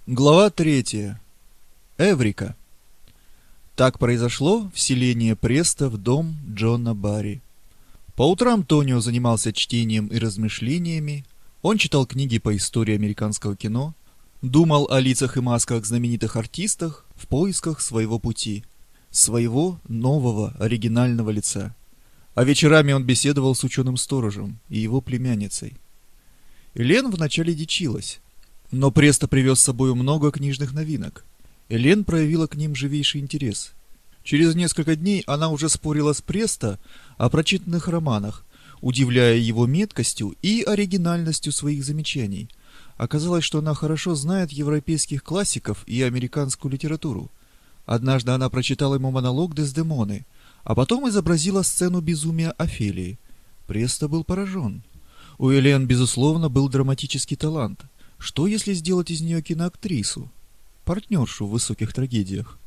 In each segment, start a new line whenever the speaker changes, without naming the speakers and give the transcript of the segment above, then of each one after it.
Глава 3. Эврика. Так произошло вселение Преста в дом Джона Барри. По утрам Тонио занимался чтением и размышлениями. Он читал книги по истории американского кино, думал о лицах и масках знаменитых артистов в поисках своего пути, своего нового оригинального лица. А вечерами он беседовал с ученым-сторожем и его племянницей. Элен вначале дичилась, но Престо привез с собой много книжных новинок. Элен проявила к ним живейший интерес. Через несколько дней она уже спорила с Престо о прочитанных романах, удивляя его меткостью и оригинальностью своих замечаний. Оказалось, что она хорошо знает европейских классиков и американскую литературу. Однажды она прочитала ему монолог Дездемоны, а потом изобразила сцену безумия Офелии. Престо был поражен. У Элен, безусловно, был драматический талант. Что, если сделать из нее киноактрису, партнершу в высоких трагедиях?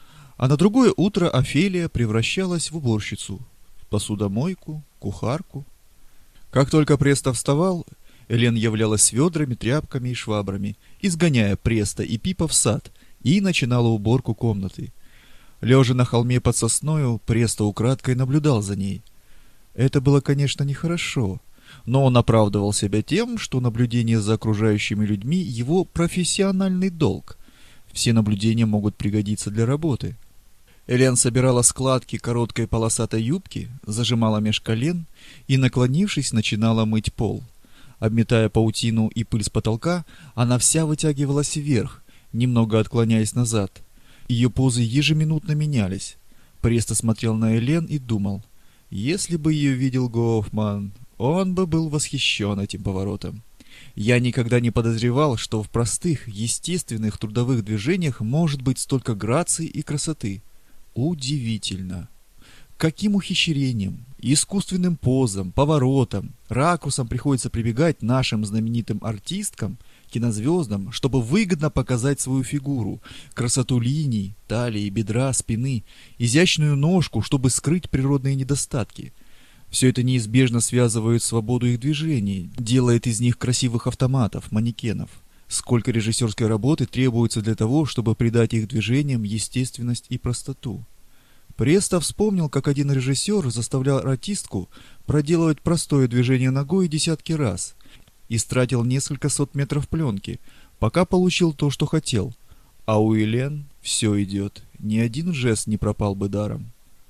А на другое утро Офелия превращалась в уборщицу, в посудомойку, кухарку. Как только Престо вставал, Элен являлась с ведрами, тряпками и швабрами, изгоняя Престо и Пипа в сад, и начинала уборку комнаты. Лежа на холме под сосною, Престо украдкой наблюдал за ней. Это было, конечно, нехорошо, но он оправдывал себя тем, что наблюдение за окружающими людьми – его профессиональный долг. Все наблюдения могут пригодиться для работы. Элен собирала складки короткой полосатой юбки, зажимала меж колен и, наклонившись, начинала мыть пол. Обметая паутину и пыль с потолка, она вся вытягивалась вверх, немного отклоняясь назад. Ее позы ежеминутно менялись. Престо смотрел на Элен и думал, если бы ее видел Гофман, он бы был восхищен этим поворотом. Я никогда не подозревал, что в простых, естественных трудовых движениях может быть столько грации и красоты. Удивительно! Каким ухищрением, искусственным позам, поворотам, ракурсам приходится прибегать нашим знаменитым артисткам, кинозвездам, чтобы выгодно показать свою фигуру, красоту линий, талии, бедра, спины, изящную ножку, чтобы скрыть природные недостатки. Все это неизбежно связывает свободу их движений, делает из них красивых автоматов, манекенов. Сколько режиссерской работы требуется для того, чтобы придать их движениям естественность и простоту. Престо вспомнил, как один режиссер заставлял артистку проделывать простое движение ногой десятки раз и стратил несколько сот метров пленки, пока получил то, что хотел. А у Элен все идет, ни один жест не пропал бы даром.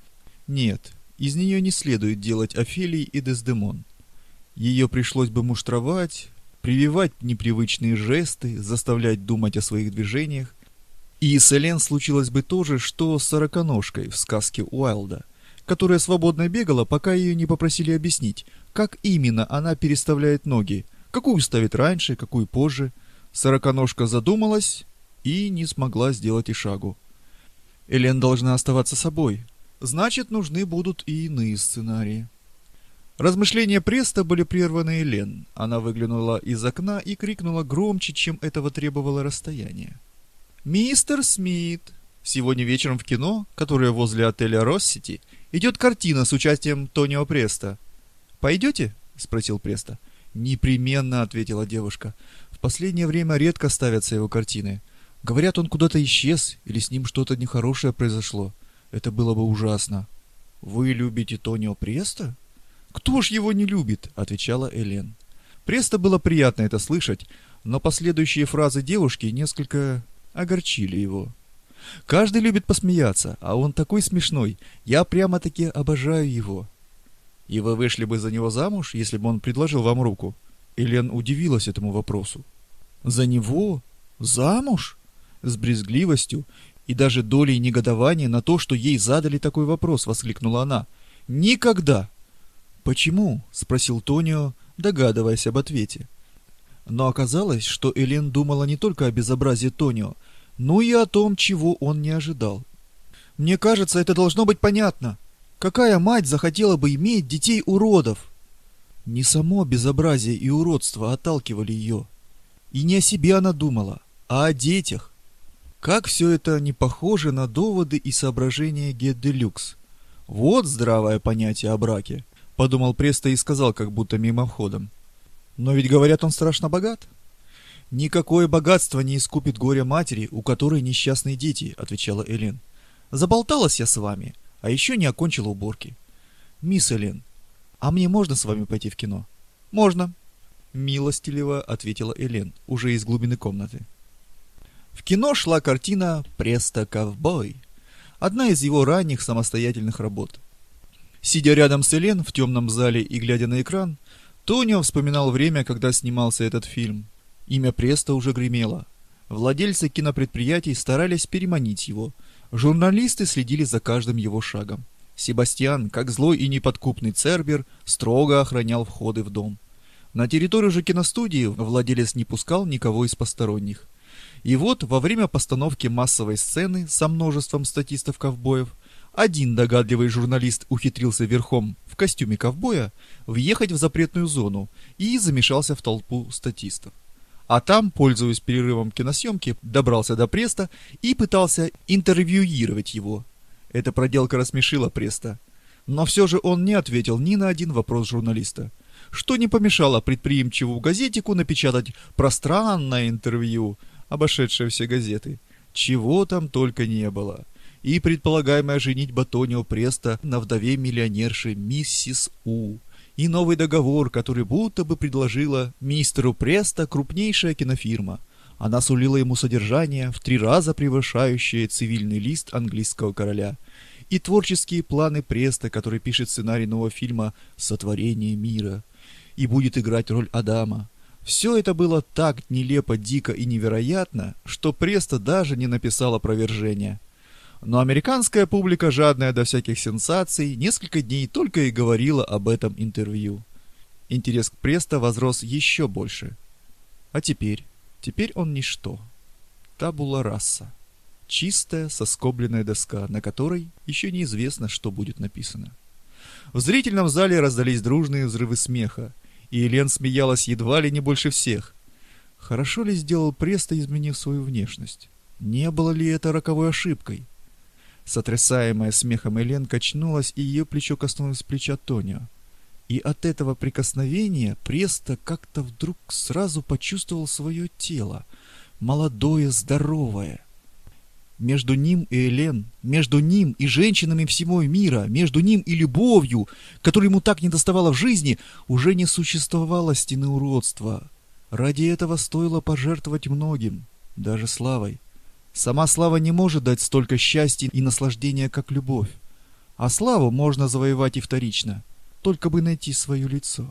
Нет, из нее не следует делать Офелий и Дездемон. Ее пришлось бы муштровать, прививать непривычные жесты, заставлять думать о своих движениях. И с Элен случилось бы то же, что с сороконожкой в сказке Уайлда, которая свободно бегала, пока ее не попросили объяснить, как именно она переставляет ноги, какую ставит раньше, какую позже. Сороконожка задумалась и не смогла сделать и шагу. Элен должна оставаться собой. Значит, нужны будут и иные сценарии. Размышления Престо были прерваны Элен. Она выглянула из окна и крикнула громче, чем этого требовало расстояние. «Мистер Смит! Сегодня вечером в кино, которое возле отеля Россити, идет картина с участием Тонио Престо. Пойдете?» — спросил Престо. «Непременно», — ответила девушка. «В последнее время редко ставятся его картины. Говорят, он куда-то исчез, или с ним что-то нехорошее произошло. Это было бы ужасно». «Вы любите Тонио Престо?» «Кто ж его не любит?» — отвечала Элен. Престо было приятно это слышать, но последующие фразы девушки несколько огорчили его. «Каждый любит посмеяться, а он такой смешной. Я прямо-таки обожаю его». «И вы вышли бы за него замуж, если бы он предложил вам руку?» Элен удивилась этому вопросу. «За него? Замуж?» С брезгливостью и даже долей негодования на то, что ей задали такой вопрос, воскликнула она. «Никогда!» «Почему?» — спросил Тонио, догадываясь об ответе. Но оказалось, что Элен думала не только о безобразии Тонио, но и о том, чего он не ожидал. «Мне кажется, это должно быть понятно. Какая мать захотела бы иметь детей-уродов?» Не само безобразие и уродство отталкивали ее. И не о себе она думала, а о детях. Как все это не похоже на доводы и соображения Гет-де-Люкс. Вот здравое понятие о браке, подумал Престо и сказал, как будто мимоходом. Но ведь говорят, он страшно богат. «Никакое богатство не искупит горя матери, у которой несчастные дети», — отвечала Элен. «Заболталась я с вами, а еще не окончила уборки». «Мисс Элен, а мне можно с вами пойти в кино?» «Можно», — милостиво ответила Элен, уже из глубины комнаты. В кино шла картина «Престо ковбой», одна из его ранних самостоятельных работ. Сидя рядом с Элен в темном зале и глядя на экран, Тонио вспоминал время, когда снимался этот фильм. Имя Престо уже гремело. Владельцы кинопредприятий старались переманить его. Журналисты следили за каждым его шагом. Себастьян, как злой и неподкупный Цербер, строго охранял входы в дом. На территорию же киностудии владелец не пускал никого из посторонних. И вот во время постановки массовой сцены со множеством статистов-ковбоев один догадливый журналист ухитрился верхом в костюме ковбоя въехать в запретную зону и замешался в толпу статистов. А там, пользуясь перерывом киносъемки, добрался до Престо и пытался интервьюировать его. Эта проделка рассмешила Престо. Но все же он не ответил ни на один вопрос журналиста, что не помешало предприимчивому газетику напечатать пространное интервью, обошедшее все газеты. Чего там только не было. И предполагаемая женитьба Тонио Престо на вдове миллионерши миссис У, и новый договор, который будто бы предложила мистеру Престо крупнейшая кинофирма. Она сулила ему содержание, в 3 раза превышающее цивильный лист английского короля. И творческие планы Престо, который пишет сценарий нового фильма «Сотворение мира» и будет играть роль Адама. Все это было так нелепо, дико и невероятно, что Престо даже не написал опровержения. Но американская публика, жадная до всяких сенсаций, несколько дней только и говорила об этом интервью. Интерес к Престо возрос еще больше. А теперь он ничто. Табула раса. Чистая, соскобленная доска, на которой еще неизвестно, что будет написано. В зрительном зале раздались дружные взрывы смеха, и Элен смеялась едва ли не больше всех. Хорошо ли сделал Престо, изменив свою внешность? Не было ли это роковой ошибкой? Сотрясаемая смехом Элен качнулась, и ее плечо коснулось плеча Тонио. И от этого прикосновения Престо как-то вдруг сразу почувствовал свое тело, молодое, здоровое. Между ним и Элен, между ним и женщинами всего мира, между ним и любовью, которой ему так недоставало в жизни, уже не существовало стены уродства. Ради этого стоило пожертвовать многим, даже славой. Сама слава не может дать столько счастья и наслаждения, как любовь. А славу можно завоевать и вторично, только бы найти свое лицо.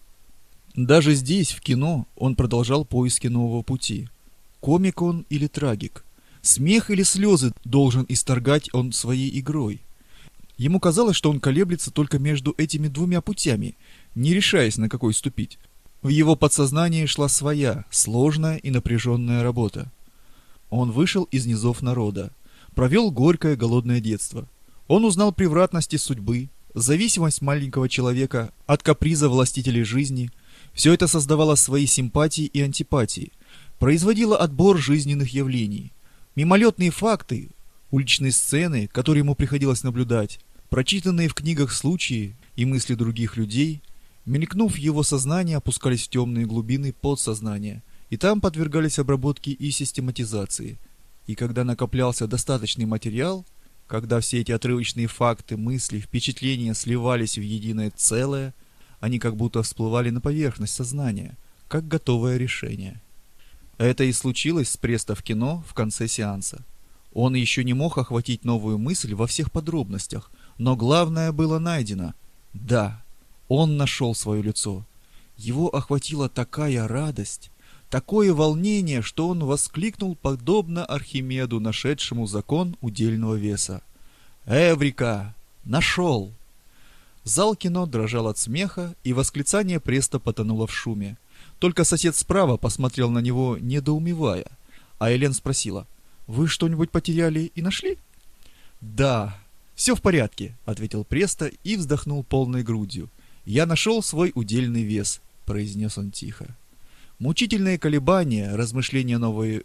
Даже здесь, в кино, он продолжал поиски нового пути. Комик он или трагик? Смех или слезы должен исторгать он своей игрой? Ему казалось, что он колеблется только между этими 2 путями, не решаясь на какой ступить. В его подсознании шла своя, сложная и напряженная работа. Он вышел из низов народа, провел горькое голодное детство. Он узнал превратности судьбы, зависимость маленького человека от каприза властителей жизни. Все это создавало свои симпатии и антипатии, производило отбор жизненных явлений. Мимолетные факты, уличные сцены, которые ему приходилось наблюдать, прочитанные в книгах случаи и мысли других людей, мелькнув в его сознание, опускались в темные глубины подсознания, и там подвергались обработке и систематизации. И когда накоплялся достаточный материал, когда все эти отрывочные факты, мысли, впечатления сливались в единое целое, они как будто всплывали на поверхность сознания, как готовое решение. Это и случилось с Престо в кино в конце сеанса. Он еще не мог охватить новую мысль во всех подробностях, но главное было найдено. Да, он нашел свое лицо. Его охватила такая радость, такое волнение, что он воскликнул подобно Архимеду, нашедшему закон удельного веса. «Эврика! Нашел!» Зал кино дрожал от смеха, и восклицание Престо потонуло в шуме. Только сосед справа посмотрел на него, недоумевая, а Элен спросила: «Вы что-нибудь потеряли и нашли?» «Да, все в порядке», — ответил Престо и вздохнул полной грудью. «Я нашел свой удельный вес», — произнес он тихо. Мучительные колебания, размышления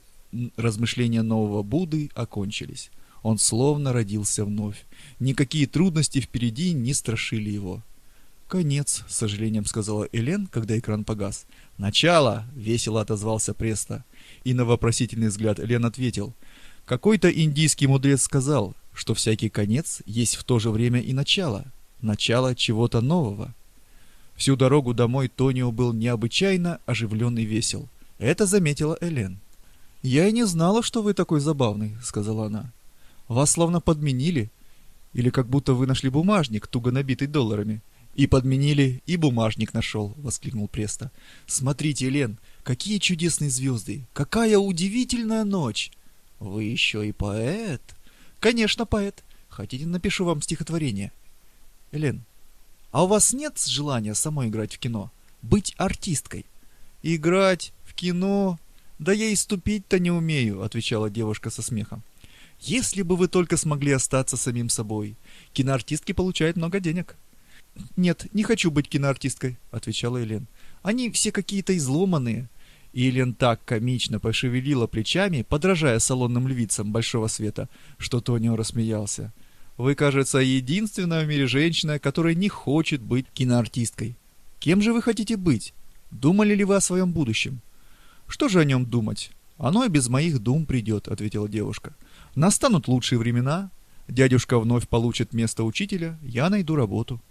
нового Будды окончились. Он словно родился вновь. Никакие трудности впереди не страшили его. «Конец», — с сожалением сказала Элен, когда экран погас. «Начало!» — весело отозвался Преста. И на вопросительный взгляд Элен ответил. «Какой-то индийский мудрец сказал, что всякий конец есть в то же время и начало. Начало чего-то нового». Всю дорогу домой Тонио был необычайно оживлен и весел. Это заметила Элен. «Я и не знала, что вы такой забавный», — сказала она. «Вас словно подменили. Или как будто вы нашли бумажник, туго набитый долларами». «И подменили, и бумажник нашел», — воскликнул Преста. «Смотрите, Элен, какие чудесные звезды! Какая удивительная ночь!» «Вы еще и поэт?» «Конечно, поэт. Хотите, напишу вам стихотворение?» «Элен, а у вас нет желания самой играть в кино? Быть артисткой?» «Играть в кино? Да я и ступить-то не умею», — отвечала девушка со смехом. «Если бы вы только смогли остаться самим собой. Киноартистки получают много денег». «Нет, не хочу быть киноартисткой», — отвечала Элен. «Они все какие-то изломанные». И Элен так комично пошевелила плечами, подражая салонным львицам большого света, что Тонио рассмеялся. «Вы, кажется, единственная в мире женщина, которая не хочет быть киноартисткой. Кем же вы хотите быть? Думали ли вы о своем будущем?» «Что же о нем думать? Оно и без моих дум придет», — ответила девушка. «Настанут лучшие времена, дядюшка вновь получит место учителя, я найду работу.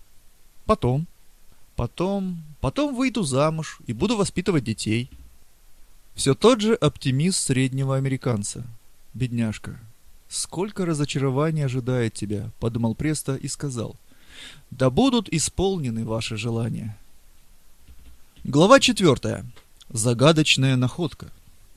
Потом выйду замуж и буду воспитывать детей». Все тот же оптимист среднего американца. «Бедняжка, сколько разочарований ожидает тебя», — подумал Преста и сказал. «Да будут исполнены ваши желания». Глава 4. Загадочная находка.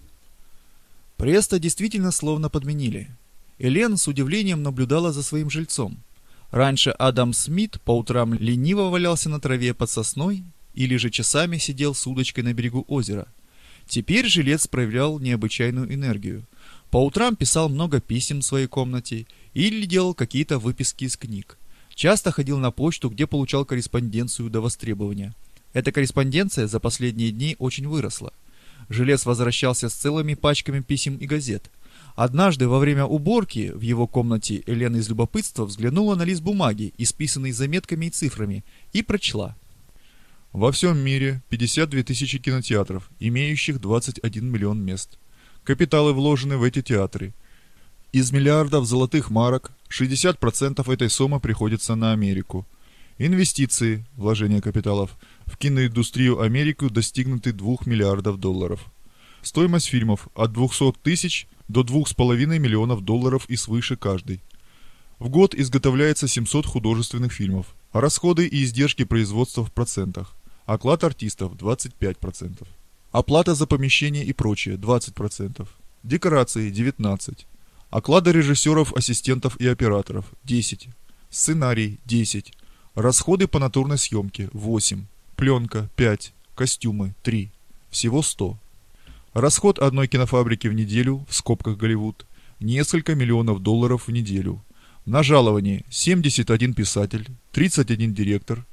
Преста действительно словно подменили. Элен с удивлением наблюдала за своим жильцом. Раньше Адам Смит по утрам лениво валялся на траве под сосной или же часами сидел с удочкой на берегу озера. Теперь жилец проявлял необычайную энергию. По утрам писал много писем в своей комнате или делал какие-то выписки из книг. Часто ходил на почту, где получал корреспонденцию до востребования. Эта корреспонденция за последние дни очень выросла. Жилец возвращался с целыми пачками писем и газет. Однажды во время уборки в его комнате Элен из любопытства взглянула на лист бумаги, исписанный заметками и цифрами, и прочла.
Во всем мире 52 тысячи кинотеатров, имеющих 21 миллион мест. Капиталы вложены в эти театры. Из миллиардов золотых марок 60% этой суммы приходится на Америку. Инвестиции, вложения капиталов, в киноиндустрию Америки достигнуты 2 миллиардов долларов. Стоимость фильмов от 200 тысяч до 2,5 миллионов долларов и свыше каждый. В год изготовляется 700 художественных фильмов, а расходы и издержки производства в процентах. Оклад артистов 25%. Оплата за помещение и прочее 20%. Декорации 19%. Оклады режиссеров, ассистентов и операторов 10%. Сценарий 10%. Расходы по натурной съемке 8%. Пленка 5%. Костюмы 3%. Всего 100%. Расход одной кинофабрики в неделю, в скобках Голливуд, несколько миллионов долларов в неделю. На жалование 71 писатель, 31 директор,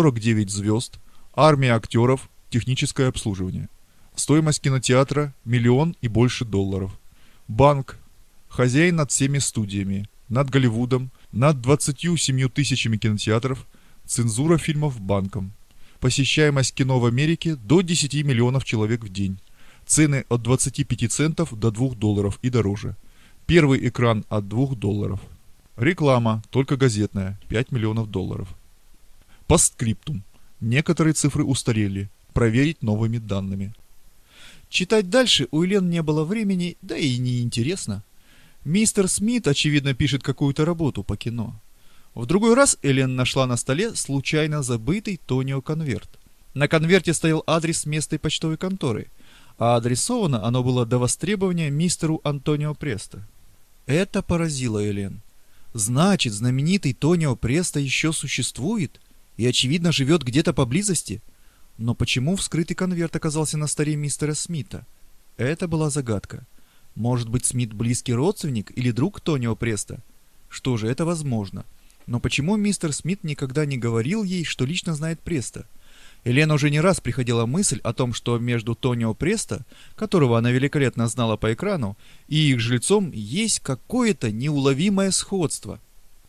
49 звезд, армия актеров, техническое обслуживание. Стоимость кинотеатра – миллион и больше долларов. Банк. Хозяин над всеми студиями, над Голливудом, над 27 тысячами кинотеатров, цензура фильмов банком. Посещаемость кино в Америке до 10 миллионов человек в день. Цены от 25 центов до 2 долларов и дороже. Первый экран от 2 долларов. Реклама, только газетная, 5 миллионов долларов. Постскриптум. Некоторые цифры устарели. Проверить новыми данными.
Читать дальше у Элен не было времени, да и не интересно. Мистер Смит, очевидно, пишет какую-то работу по кино. В другой раз Элен нашла на столе случайно забытый Тонио конверт. На конверте стоял адрес местной почтовой конторы, а адресовано оно было до востребования мистеру Антонио Преста. Это поразило Элен. Значит, знаменитый Тонио Преста еще существует и, очевидно, живет где-то поблизости. Но почему вскрытый конверт оказался на столе мистера Смита? Это была загадка. Может быть, Смит близкий родственник или друг Тонио Преста? Что же, это возможно. Но почему мистер Смит никогда не говорил ей, что лично знает Преста? Элен уже не раз приходила мысль о том, что между Тонио Преста, которого она великолепно знала по экрану, и их жильцом есть какое-то неуловимое сходство.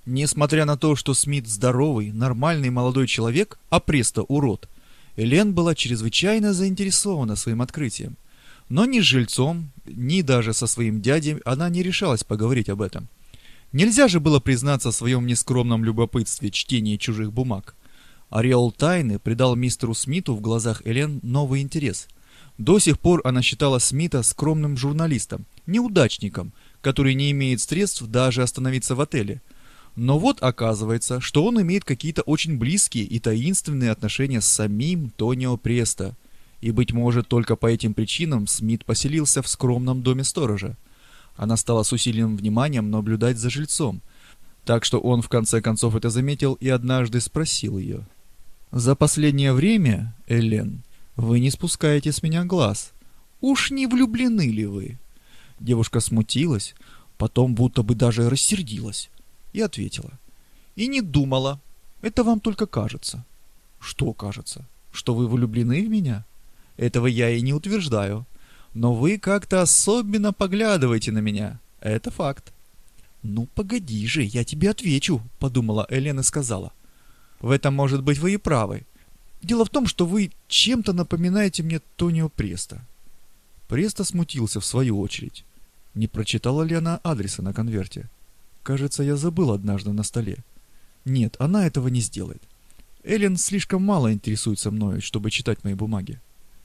Несмотря на то, что Смит здоровый, нормальный молодой человек, а Престо урод, Элен была чрезвычайно заинтересована своим открытием. Но ни с жильцом, ни даже со своим дядей она не решалась поговорить об этом. Нельзя же было признаться в своем нескромном любопытстве чтения чужих бумаг. Ореол тайны придал мистеру Смиту в глазах Элен новый интерес. До сих пор она считала Смита скромным журналистом, неудачником, который не имеет средств даже остановиться в отеле. Но вот оказывается, что он имеет какие-то очень близкие и таинственные отношения с самим Тонио Престо. И, быть может, только по этим причинам Смит поселился в скромном доме сторожа. Она стала с усиленным вниманием наблюдать за жильцом, так что он в конце концов это заметил и однажды спросил ее. «За последнее время, Элен, вы не спускаете с меня глаз. Уж не влюблены ли вы?» Девушка смутилась, потом будто бы даже рассердилась и ответила. «И не думала. Это вам только кажется». «Что кажется? Что вы влюблены в меня? Этого я и не утверждаю. Но вы как-то особенно поглядываете на меня. Это факт». «Ну, погоди же, я тебе отвечу», — подумала Элен и сказала. «В этом, может быть, вы и правы. Дело в том, что вы чем-то напоминаете мне Тонио Престо». Престо смутился в свою очередь. Не прочитала ли она адреса на конверте? Кажется, я забыл однажды на столе. Нет, она этого не сделает. Элен слишком мало интересуется мною, чтобы читать мои бумаги.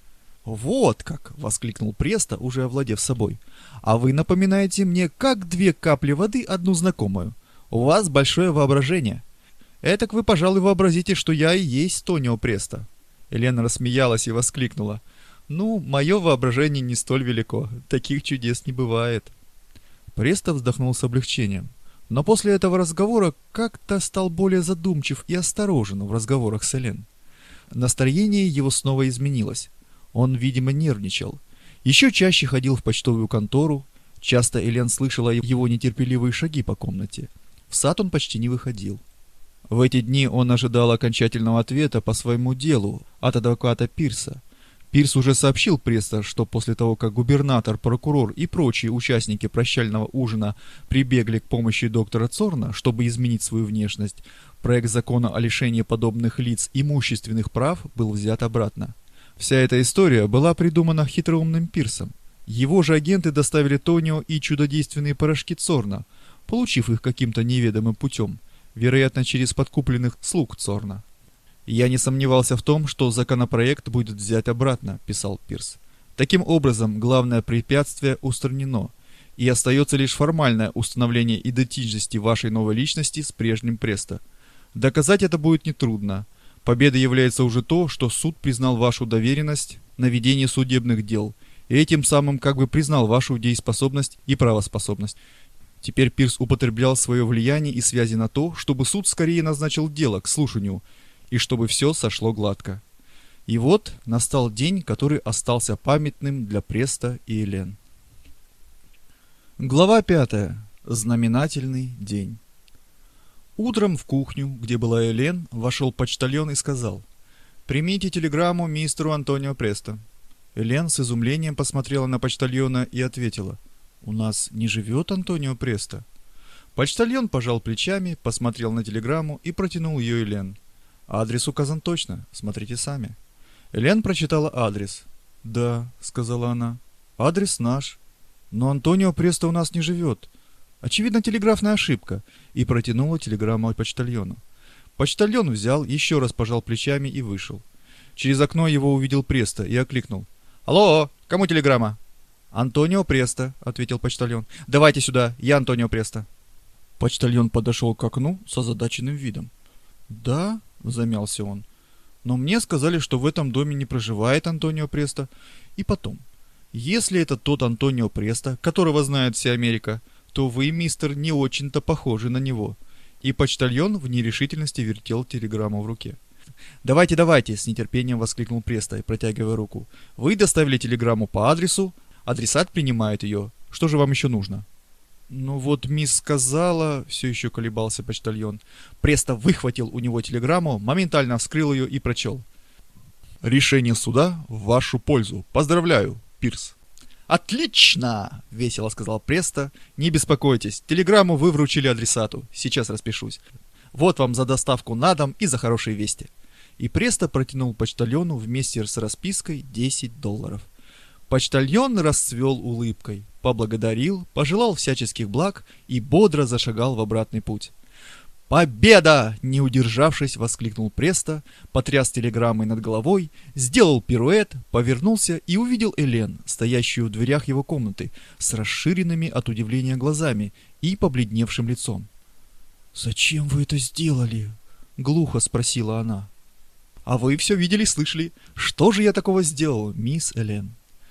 «Вот как!» — воскликнул Престо, уже овладев собой. «А вы напоминаете мне, как 2 капли воды одну знакомую. У вас большое воображение. Этак вы, пожалуй, вообразите, что я и есть Тонио Престо». Элена рассмеялась и воскликнула. «Ну, мое воображение не столь велико. Таких чудес не бывает». Престо вздохнул с облегчением. Но после этого разговора как-то стал более задумчив и осторожен в разговорах с Элен. Настроение его снова изменилось. Он, видимо, нервничал. Еще чаще ходил в почтовую контору. Часто Элен слышала его нетерпеливые шаги по комнате. В сад он почти не выходил. В эти дни он ожидал окончательного ответа по своему делу от адвоката Пирса. Пирс уже сообщил Престо, что после того, как губернатор, прокурор и прочие участники прощального ужина прибегли к помощи доктора Цорна, чтобы изменить свою внешность, проект закона о лишении подобных лиц имущественных прав был взят обратно. Вся эта история была придумана хитроумным Пирсом. Его же агенты доставили Тонио и чудодейственные порошки Цорна, получив их каким-то неведомым путем, вероятно, через подкупленных слуг Цорна. «Я не сомневался в том, что законопроект будет взят обратно», — писал Пирс. «Таким образом, главное препятствие устранено, и остается лишь формальное установление идентичности вашей новой личности с прежним Престо. Доказать это будет нетрудно. Победой является уже то, что суд признал вашу доверенность на ведение судебных дел, и этим самым как бы признал вашу дееспособность и правоспособность. Теперь Пирс употреблял свое влияние и связи на то, чтобы суд скорее назначил дело к слушанию, и чтобы все сошло гладко. И вот настал день, который остался памятным для Престо и Элен. Глава 5. Знаменательный день. Утром в кухню, где была Элен, вошел почтальон и сказал: «Примите телеграмму мистеру Антонио Престо». Элен с изумлением посмотрела на почтальона и ответила: «У нас не живет Антонио Престо». Почтальон пожал плечами, посмотрел на телеграмму и протянул ее Элен. «Адрес указан точно, смотрите сами». Элен прочитала адрес. «Да», — сказала она, — «адрес наш. Но Антонио Престо у нас не живет. Очевидно, телеграфная ошибка», и протянула телеграмму почтальону. Почтальон взял, еще раз пожал плечами и вышел. Через окно его увидел Престо и окликнул: «Алло, кому телеграмма?» «Антонио Престо», — ответил почтальон. «Давайте сюда, я Антонио Престо». Почтальон подошел к окну с озадаченным видом. «Да», — замялся он, — «но мне сказали, что в этом доме не проживает Антонио Престо. И потом, если это тот Антонио Престо, которого знает вся Америка, то вы, мистер, не очень-то похожи на него». И почтальон в нерешительности вертел телеграмму в руке. «Давайте, давайте!» — с нетерпением воскликнул Престо, протягивая руку. «Вы доставили телеграмму по адресу, адресат принимает ее. Что же вам еще нужно?» «Ну вот мисс сказала...» — все еще колебался почтальон. Престо выхватил у него телеграмму, моментально вскрыл ее и прочел. «Решение суда в вашу пользу. Поздравляю, Пирс». «Отлично!» — весело сказал Престо. «Не беспокойтесь, телеграмму вы вручили адресату. Сейчас распишусь. Вот вам за доставку на дом и за хорошие вести». И Престо протянул почтальону вместе с распиской $10. Почтальон расцвел улыбкой, поблагодарил, пожелал всяческих благ и бодро зашагал в обратный путь. «Победа!» — не удержавшись, воскликнул Престо, потряс телеграммой над головой, сделал пируэт, повернулся и увидел Элен, стоящую в дверях его комнаты, с расширенными от удивления глазами и побледневшим лицом. «Зачем вы это сделали?» — глухо спросила она. «А вы все видели и слышали. Что же я такого сделал, мисс Элен?»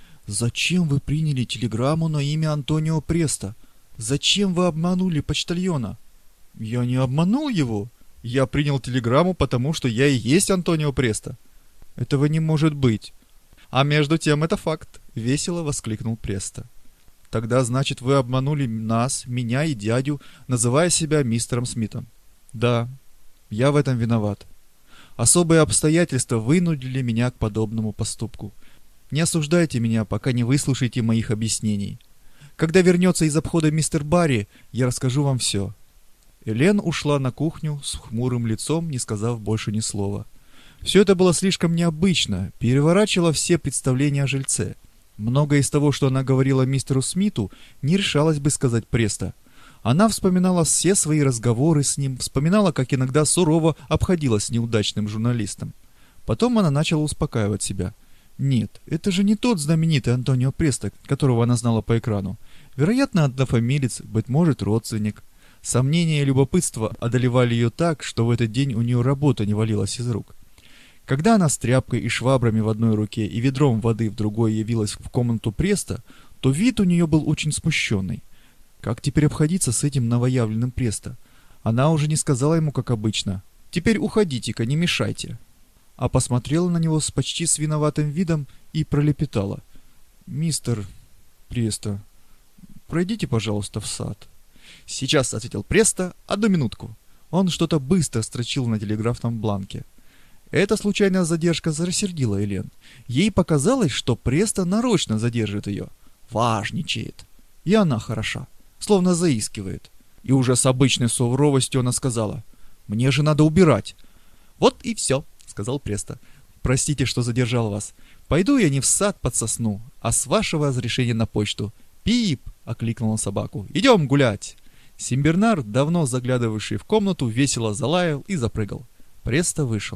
«Зачем вы приняли телеграмму на имя Антонио Престо? Зачем вы обманули почтальона?» «Я не обманул его. Я принял телеграмму, потому что я и есть Антонио Престо». «Этого не может быть». «А между тем это факт», — весело воскликнул Престо. «Тогда, значит, вы обманули нас, меня и дядю, называя себя мистером Смитом». «Да, я в этом виноват. Особые обстоятельства вынудили меня к подобному поступку. Не осуждайте меня, пока не выслушаете моих объяснений. Когда вернется из обхода мистер Барри, я расскажу вам все». Элен ушла на кухню с хмурым лицом, не сказав больше ни слова. Все это было слишком необычно, переворачивало все представления о жильце. Многое из того, что она говорила мистеру Смиту, не решалась бы сказать Престо. Она вспоминала все свои разговоры с ним, вспоминала, как иногда сурово обходилась с неудачным журналистом. Потом она начала успокаивать себя. Нет, это же не тот знаменитый Антонио Престо, которого она знала по экрану. Вероятно, однофамилец, быть может, родственник. Сомнения и любопытство одолевали ее так, что в этот день у нее работа не валилась из рук. Когда она с тряпкой и швабрами в одной руке и ведром воды в другой явилась в комнату Престо, то вид у нее был очень смущенный. Как теперь обходиться с этим новоявленным Престо? Она уже не сказала ему, как обычно: «Теперь уходите-ка, не мешайте», а посмотрела на него с почти виноватым видом и пролепетала: «Мистер Престо, пройдите, пожалуйста, в сад». «Сейчас», — ответил Престо, — «одну минутку». Он что-то быстро строчил на телеграфном бланке. Эта случайная задержка рассердила Элен. Ей показалось, что Престо нарочно задержит ее. Важничает. И она хороша, словно заискивает. И уже с обычной суровостью она сказала: «Мне же надо убирать». «Вот и все», — сказал Престо. «Простите, что задержал вас. Пойду я не в сад под сосну, а с вашего разрешения на почту». «Пип!» — окликнул он собаку. «Идем гулять!» Симбернар, давно заглядывавший в комнату, весело залаял и запрыгал. Престо вышел.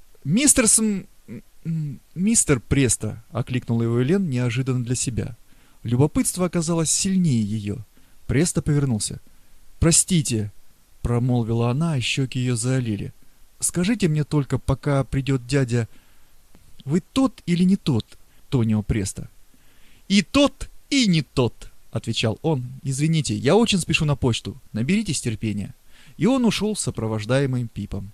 «Мистер Престо!» — окликнул его Элен неожиданно для себя. Любопытство оказалось сильнее ее. Престо повернулся. «Простите!» — промолвила она, и щеки ее заолели. «Скажите мне только, пока придет дядя, вы тот или не тот Тонио Престо?» «И тот, и не тот!» — отвечал он. «Извините, я очень спешу на почту. Наберитесь терпения». И он ушел, сопровождаемым Пипом.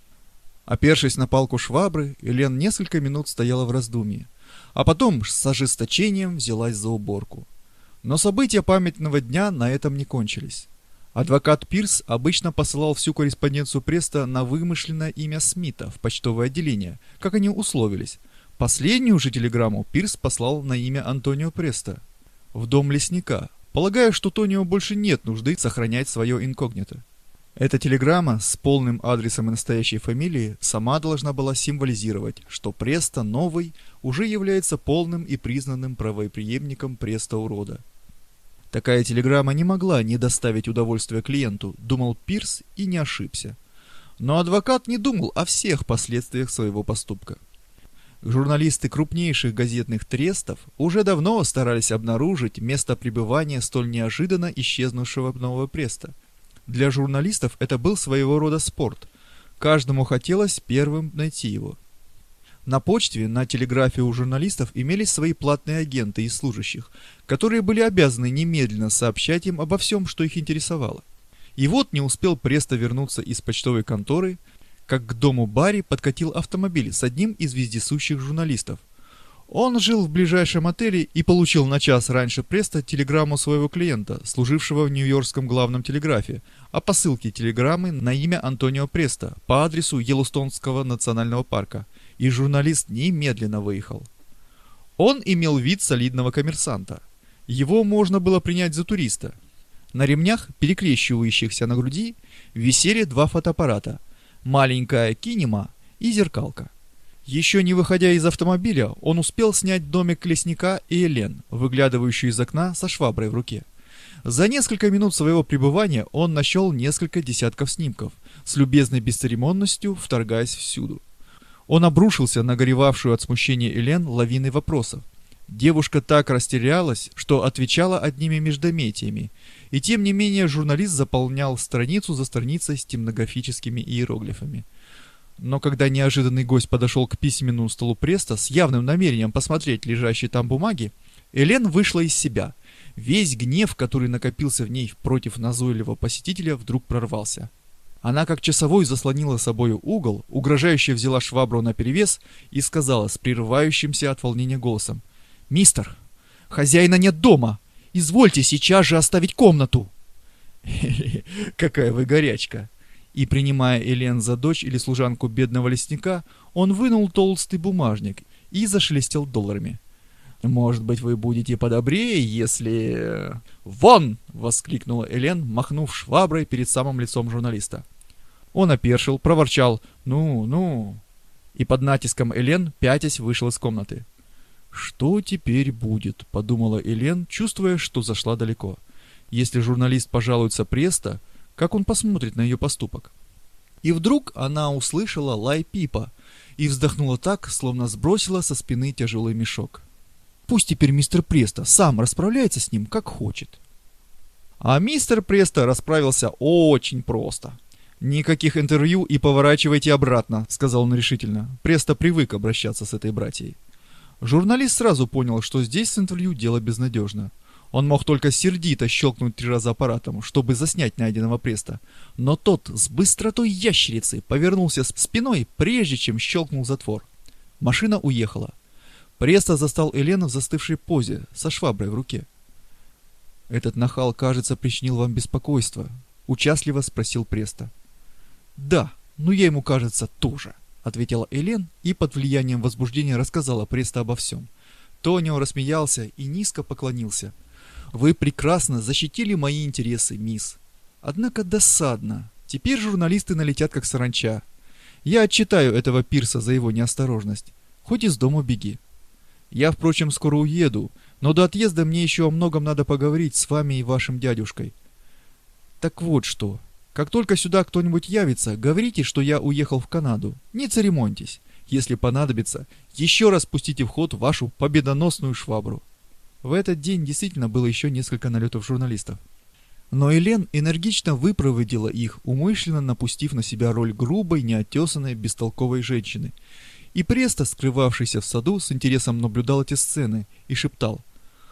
Опершись на палку швабры, Элен несколько минут стояла в раздумье, а потом с ожесточением взялась за уборку. Но события памятного дня на этом не кончились. Адвокат Пирс обычно посылал всю корреспонденцию Престо на вымышленное имя Смита в почтовое отделение, как они условились. Последнюю же телеграмму Пирс послал на имя Антонио Престо в дом лесника, полагая, что Тонио больше нет нужды сохранять свое инкогнито. Эта телеграмма с полным адресом и настоящей фамилией сама должна была символизировать, что Престо новый уже является полным и признанным правопреемником Престо урода. Такая телеграмма не могла не доставить удовольствия клиенту, думал Пирс, и не ошибся. Но адвокат не думал о всех последствиях своего поступка. Журналисты крупнейших газетных трестов уже давно старались обнаружить место пребывания столь неожиданно исчезнувшего нового Престо. Для журналистов это был своего рода спорт. Каждому хотелось первым найти его. На почте, на телеграфе у журналистов имелись свои платные агенты из служащих, которые были обязаны немедленно сообщать им обо всем, что их интересовало. И вот не успел Престо вернуться из почтовой конторы, как к дому Барри подкатил автомобиль с одним из вездесущих журналистов. Он жил в ближайшем отеле и получил на час раньше Престо телеграмму своего клиента, служившего в Нью-Йоркском главном телеграфе, о посылке телеграммы на имя Антонио Престо по адресу Йеллоустонского национального парка, и журналист немедленно выехал. Он имел вид солидного коммерсанта. Его можно было принять за туриста. На ремнях, перекрещивающихся на груди, висели два фотоаппарата, маленькая кинема и зеркалка. Еще не выходя из автомобиля, он успел снять домик лесника и Элен, выглядывающую из окна со шваброй в руке. За несколько минут своего пребывания он нашел несколько десятков снимков, с любезной бесцеремонностью вторгаясь всюду. Он обрушился на горевавшую от смущения Элен лавиной вопросов. Девушка так растерялась, что отвечала одними междометиями, и тем не менее журналист заполнял страницу за страницей с темнографическими иероглифами. Но когда неожиданный гость подошел к письменному столу Преста с явным намерением посмотреть лежащие там бумаги, Элен вышла из себя. Весь гнев, который накопился в ней против назойливого посетителя, вдруг прорвался. Она как часовой заслонила собою угол, угрожающе взяла швабру наперевес и сказала с прерывающимся от волнения голосом: «Мистер, хозяина нет дома! Извольте сейчас же оставить комнату!» «Какая вы горячка!» И, принимая Элен за дочь или служанку бедного лесника, он вынул толстый бумажник и зашелестел долларами. «Может быть, вы будете подобрее, если...» «Вон!» — воскликнула Элен, махнув шваброй перед самым лицом журналиста. Он опешил, проворчал «Ну...» и под натиском Элен, пятясь, вышел из комнаты. «Что теперь будет?» — подумала Элен, чувствуя, что зашла далеко. «Если журналист пожалуется Преста, как он посмотрит на ее поступок?» И вдруг она услышала лай Пипа и вздохнула так, словно сбросила со спины тяжелый мешок. Пусть теперь мистер Преста сам расправляется с ним, как хочет. А мистер Преста расправился очень просто. «Никаких интервью и поворачивайте обратно», — сказал он решительно. Преста привык обращаться с этой братьей. Журналист сразу понял, что здесь с интервью дело безнадежно. Он мог только сердито щелкнуть 3 раза аппаратом, чтобы заснять найденного Преста. Но тот с быстротой ящерицы повернулся спиной, прежде чем щелкнул затвор. Машина уехала. Преста застал Элену в застывшей позе, со шваброй в руке. «Этот нахал, кажется, причинил вам беспокойство?» — участливо спросил Преста. «Да, но я ему, кажется, тоже», — ответила Элен и под влиянием возбуждения рассказала Преста обо всем. Тонио рассмеялся и низко поклонился. «Вы прекрасно защитили мои интересы, мисс. Однако досадно. Теперь журналисты налетят как саранча. Я отчитаю этого Пирса за его неосторожность. Хоть из дома беги. Я, впрочем, скоро уеду, но до отъезда мне еще о многом надо поговорить с вами и вашим дядюшкой. Так вот что. Как только сюда кто-нибудь явится, говорите, что я уехал в Канаду. Не церемоньтесь. Если понадобится, еще раз пустите в ход вашу победоносную швабру». В этот день действительно было еще несколько налетов журналистов. Но Элен энергично выпроводила их, умышленно напустив на себя роль грубой, неотесанной, бестолковой женщины. И Преста, скрывавшийся в саду, с интересом наблюдал эти сцены и шептал: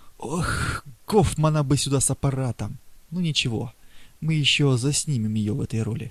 «Ох, Гофмана бы сюда с аппаратом! Ну ничего, мы еще заснимем ее в этой роли».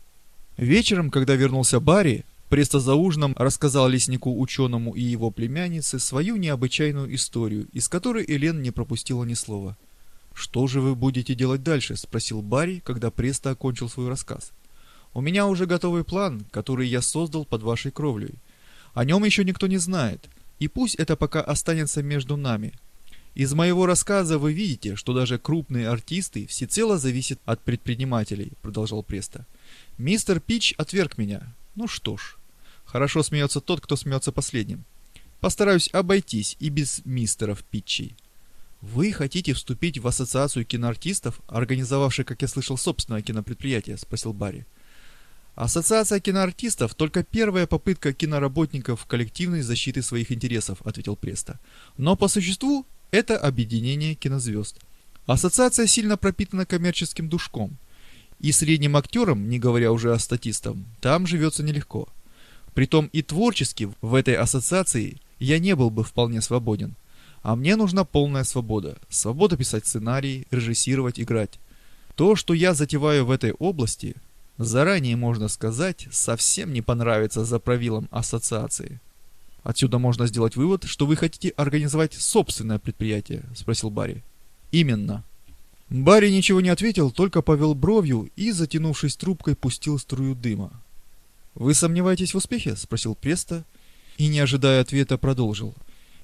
Вечером, когда вернулся Барри, Преста за ужином рассказал леснику-ученому и его племяннице свою необычайную историю, из которой Элен не пропустила ни слова. «Что же вы будете делать дальше?» — спросил Барри, когда Преста окончил свой рассказ. «У меня уже готовый план, который я создал под вашей кровлей. О нем еще никто не знает, и пусть это пока останется между нами. Из моего рассказа вы видите, что даже крупные артисты всецело зависят от предпринимателей», — продолжал Преста. «Мистер Питч отверг меня. Ну что ж, хорошо смеется тот, кто смеется последним. Постараюсь обойтись и без мистеров Питчей». «Вы хотите вступить в ассоциацию киноартистов, организовавшей, как я слышал, собственное кинопредприятие?» — спросил Барри. «Ассоциация киноартистов — только первая попытка киноработников коллективной защиты своих интересов», — ответил Преста. «Но по существу это объединение кинозвезд. Ассоциация сильно пропитана коммерческим душком. И средним актерам, не говоря уже о статистах, там живется нелегко. Притом и творчески в этой ассоциации я не был бы вполне свободен. А мне нужна полная свобода. Свобода писать сценарий, режиссировать, играть. То, что я затеваю в этой области, заранее, можно сказать, совсем не понравится заправилам ассоциации». «Отсюда можно сделать вывод, что вы хотите организовать собственное предприятие?» — спросил Барри. «Именно». Барри ничего не ответил, только повел бровью и, затянувшись трубкой, пустил струю дыма. «Вы сомневаетесь в успехе?» — спросил Преста и, не ожидая ответа, продолжил.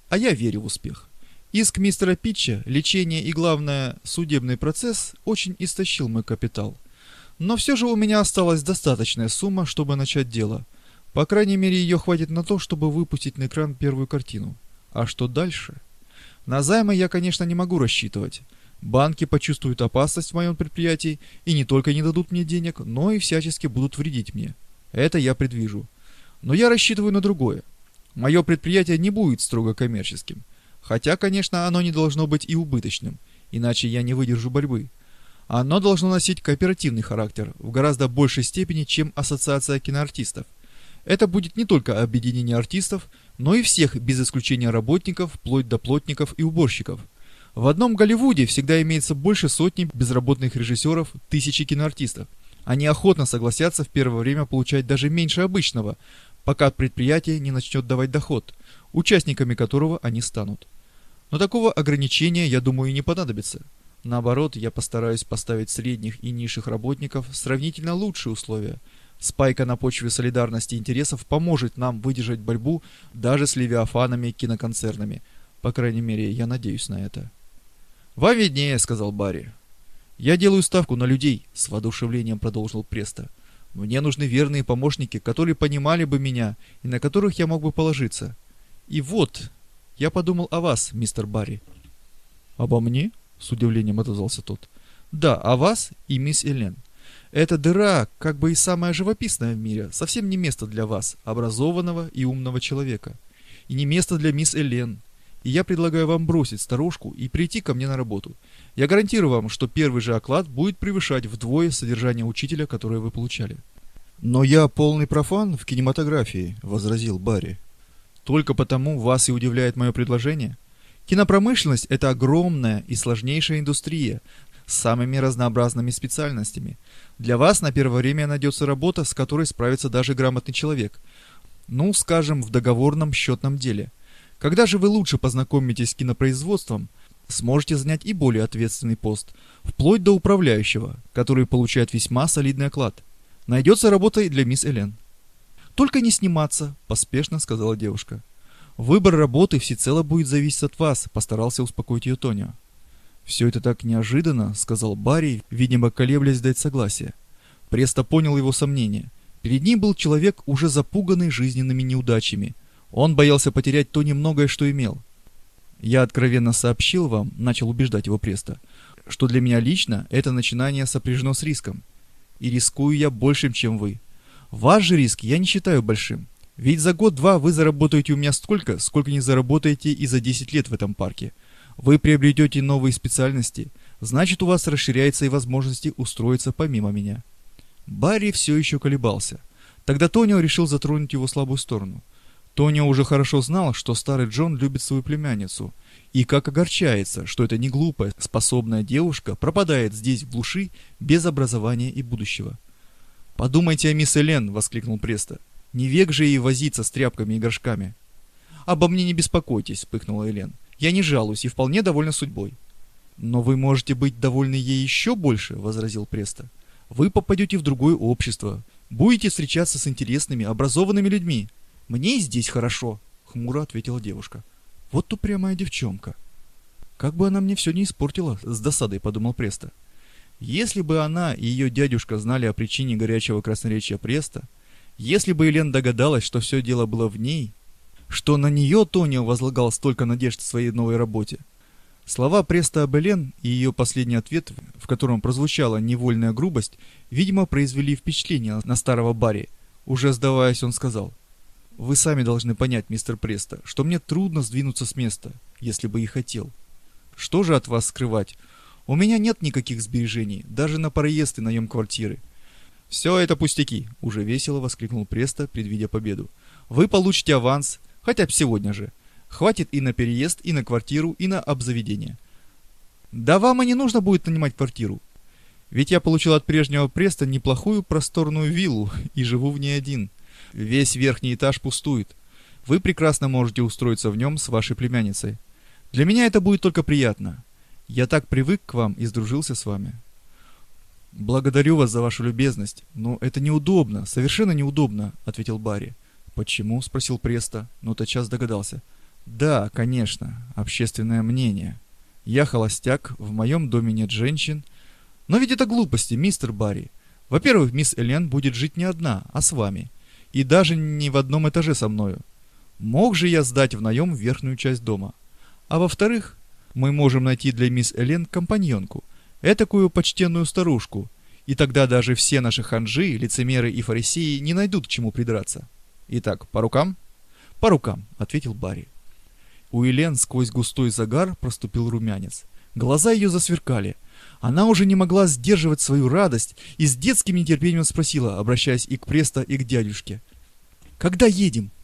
А я верю в успех. Иск мистера Питча, лечение и, главное, судебный процесс очень истощил мой капитал. Но все же у меня осталась достаточная сумма, чтобы начать дело. По крайней мере, ее хватит на то, чтобы выпустить на экран первую картину. А что дальше? На займы я, конечно, не могу рассчитывать. Банки почувствуют опасность в моем предприятии и не только не дадут мне денег, но и всячески будут вредить мне. Это я предвижу. Но я рассчитываю на другое. Мое предприятие не будет строго коммерческим. Хотя, конечно, оно не должно быть и убыточным, иначе я не выдержу борьбы. Оно должно носить кооперативный характер в гораздо большей степени, чем ассоциация киноартистов. Это будет не только объединение артистов, но и всех, без исключения работников, вплоть до плотников и уборщиков. В одном Голливуде всегда имеется больше сотни безработных режиссеров, тысячи киноартистов. Они охотно согласятся в первое время получать даже меньше обычного, пока предприятие не начнет давать доход, участниками которого они станут. Но такого ограничения, я думаю, и не понадобится. Наоборот, я постараюсь поставить средних и низших работников в сравнительно лучшие условия. Спайка на почве солидарности интересов поможет нам выдержать борьбу даже с левиафанами киноконцернами. По крайней мере, я надеюсь на это. «Вам виднее», — сказал Барри. «Я делаю ставку на людей», — с воодушевлением продолжил Преста. «Мне нужны верные помощники, которые понимали бы меня и на которых я мог бы положиться. И вот, я подумал о вас, мистер Барри». «Обо мне?» — с удивлением отозвался тот. «Да, о вас и мисс Элен. Эта дыра, как бы и самая живописная в мире, совсем не место для вас, образованного и умного человека. И не место для мисс Элен. И я предлагаю вам бросить старушку и прийти ко мне на работу. Я гарантирую вам, что первый же оклад будет превышать вдвое содержание учителя, которое вы получали».
«Но я полный профан в кинематографии», — возразил Барри.
«Только потому вас и удивляет мое предложение? Кинопромышленность – это огромная и сложнейшая индустрия с самыми разнообразными специальностями. Для вас на первое время найдется работа, с которой справится даже грамотный человек. Ну, скажем, в договорном счетном деле. Когда же вы лучше познакомитесь с кинопроизводством, сможете занять и более ответственный пост, вплоть до управляющего, который получает весьма солидный оклад. Найдется работа и для мисс Элен». «Только не сниматься», – поспешно сказала девушка. «Выбор работы всецело будет зависеть от вас», – постарался успокоить ее Тонио. «Все это так неожиданно», – сказал Барри, видимо, колеблясь дать согласие. Престо понял его сомнения. Перед ним был человек, уже запуганный жизненными неудачами. Он боялся потерять то немногое, что имел. «Я откровенно сообщил вам», – начал убеждать его Престо, – «что для меня лично это начинание сопряжено с риском. И рискую я большим, чем вы. Ваш же риск я не считаю большим. Ведь за год-два вы заработаете у меня столько, сколько не заработаете и за 10 лет в этом парке. Вы приобретете новые специальности, значит, у вас расширяются и возможности устроиться помимо меня». Барри все еще колебался. Тогда Тонио решил затронуть его слабую сторону. Тонио уже хорошо знал, что старый Джон любит свою племянницу, и как огорчается, что эта неглупая, способная девушка пропадает здесь в глуши без образования и будущего. «Подумайте о мисс Элен», — воскликнул Престо. «Не век же ей возиться с тряпками и горшками». «Обо мне не беспокойтесь», — вспыхнула Элен. «Я не жалуюсь и вполне довольна судьбой». «Но вы можете быть довольны ей еще больше», — возразил Престо. «Вы попадете в другое общество, будете встречаться с интересными, образованными людьми». «Мне и здесь хорошо», — хмуро ответила девушка. «Вот упрямая девчонка». «Как бы она мне все не испортила», — с досадой подумал Престо. Если бы она и ее дядюшка знали о причине горячего красноречия Престо, если бы Элен догадалась, что все дело было в ней, что на нее Тонио возлагал столько надежд в своей новой работе. Слова Престо об Элен и ее последний ответ, в котором прозвучала невольная грубость, видимо, произвели впечатление на старого Барри. Уже сдаваясь, он сказал: «Вы сами должны понять, мистер Престо, что мне трудно сдвинуться с места, если бы и хотел. Что же от вас скрывать? У меня нет никаких сбережений, даже на проезд и наем квартиры». «Все это пустяки», — уже весело воскликнул Престо, предвидя победу. «Вы получите аванс, хотя бы сегодня же. Хватит и на переезд, и на квартиру, и на обзаведение». «Да вам и не нужно будет нанимать квартиру. Ведь я получил от прежнего Престо неплохую просторную виллу и живу в ней один. Весь верхний этаж пустует. Вы прекрасно можете устроиться в нем с вашей племянницей. Для меня это будет только приятно. Я так привык к вам и сдружился с вами». «Благодарю вас за вашу любезность, но это неудобно, совершенно неудобно», — ответил Барри. «Почему?» — спросил Престо, но тотчас догадался. Да, конечно, общественное мнение. Я холостяк, в моем доме нет женщин. Но ведь это глупости, мистер Барри. Во-первых, мисс Элен будет жить не одна, а с вами. И даже не в одном этаже со мною. Мог же я сдать в наем верхнюю часть дома. А во-вторых, мы можем найти для мисс Элен компаньонку, этакую почтенную старушку, и тогда даже все наши ханжи, лицемеры и фарисеи не найдут к чему придраться. Итак, по рукам? По рукам, ответил Барри. У Элен сквозь густой загар проступил румянец. Глаза ее засверкали. Она уже не могла сдерживать свою радость и с детским нетерпением спросила, обращаясь и к Престо, и к дядюшке. «Когда едем?